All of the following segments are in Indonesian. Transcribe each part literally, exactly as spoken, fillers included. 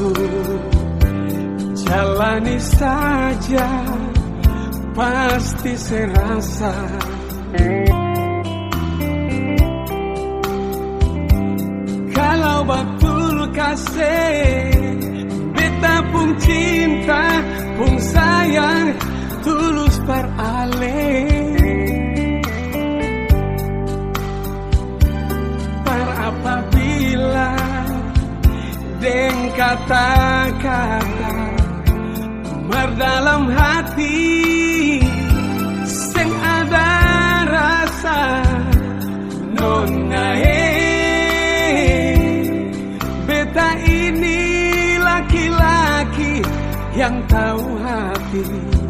aku jalani saja, pasti serasa kalau betul kasih, beta pun cinta, pun sayang, tulus peralih. Par apabila deng kata-kata merdalam hati, sing ada rasa nona eh, beta ini laki-laki yang tahu hati.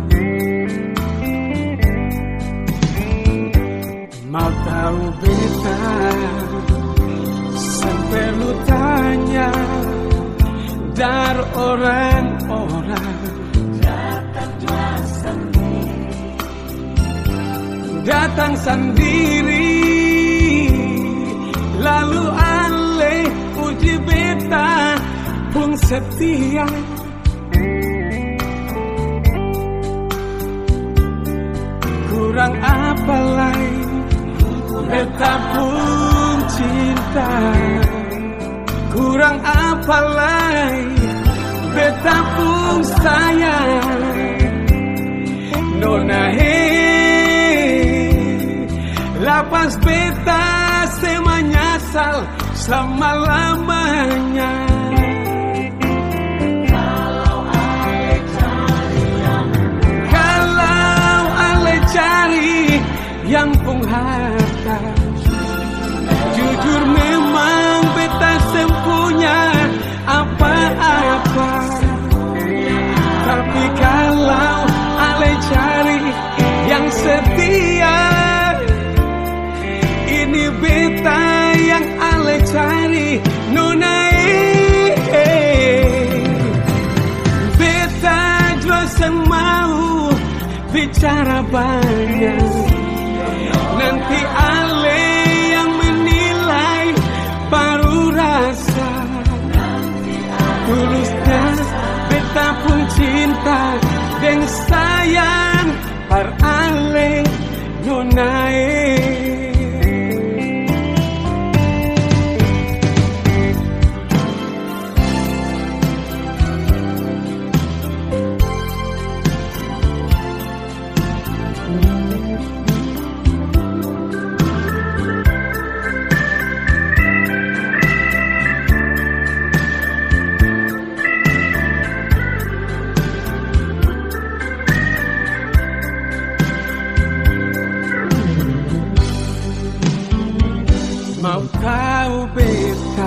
Mau tahu beta, sampai lu tanya dari orang-orang, datanglah sendiri, datang sendiri, lalu ale uji beta pun setia. Kurang apa lagi, beta pun cinta. Kurang apa lagi, beta pun sayang. Nona hei, lapas beta semanyasal selama-lamanya. Kalau ale cari yang, kalau ale cari yang pun harta, jujur memang beta sempunya apa-apa. Tapi kalau ale cari yang setia, ini beta yang ale cari, nona eh. Beta juga semau bicara banyak, nanti ale yang menilai baru rasa. Tulusnya beta pun cinta dan sayang par ale nona eh. Mau tahu beta,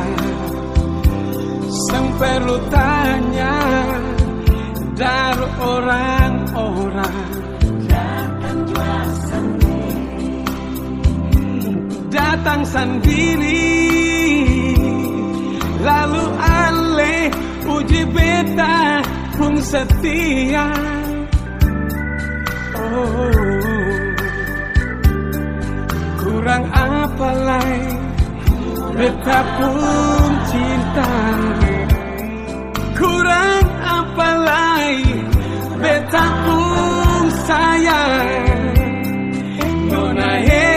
sampai lu tanya dari orang-orang, datanglah sendiri, datang sendiri, lalu ale uji beta pun setia. Oh, kurang apa lagi, beta pun cinta. Kurang apa lagi, beta pun sayang. Nona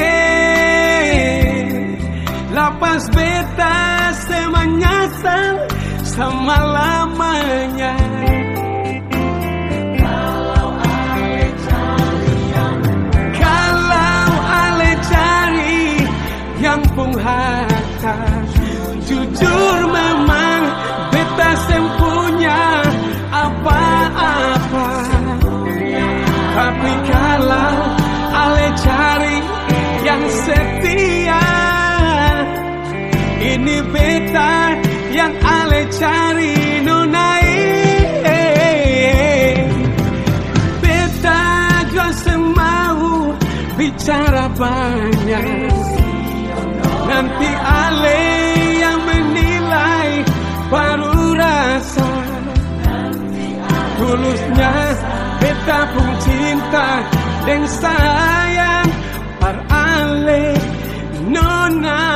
eh, lapas beta semanyasal selama-lamanya. Kalau ale cari yang, kalau ale cari yang pun harta, jujur memang beta sempunya apa-apa. Tapi kalau ale cari yang setia, ini beta yang ale cari, nona eh. Beta juga semau bicara banyak, nanti ale yang menilai baru rasa. Tulusnya beta pun cinta dan sayang par ale nona.